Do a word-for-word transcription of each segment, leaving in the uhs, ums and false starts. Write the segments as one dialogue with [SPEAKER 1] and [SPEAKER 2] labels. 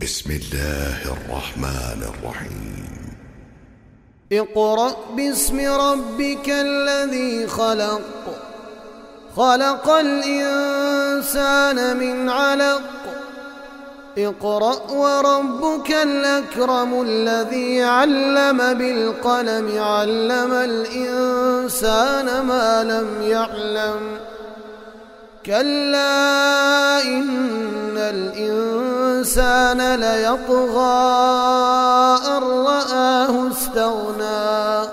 [SPEAKER 1] بسم الله الرحمن الرحيم.
[SPEAKER 2] اقرأ باسم ربك الذي خلق خلق الإنسان من علق اقرأ وربك الأكرم الذي علم بالقلم علم الإنسان ما لم يعلم كلا إن الإنسان ليطغى أن رآه استغنى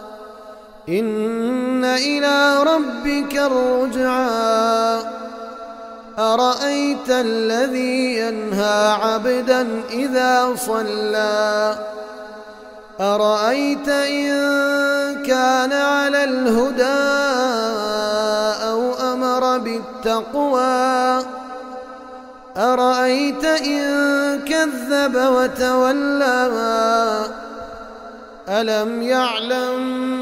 [SPEAKER 2] إن إلى ربك الرجعى أرأيت الذي ينهى عبدا إذا صلى أرأيت إن كان على الهدى أو أمر بالتقوى أرأيت إن كذب وتولى ألم يعلم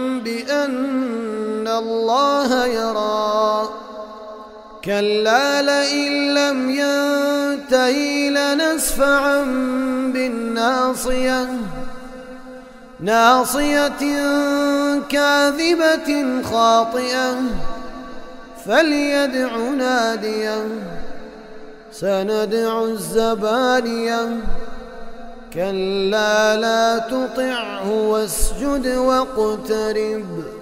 [SPEAKER 2] بأن الله يرى كلا لئن لم ينته لنسفعا بالناصية ناصية كاذبة خاطئة فليدع ناديه سندع الزبانية كلا لا تطعه واسجد واقترب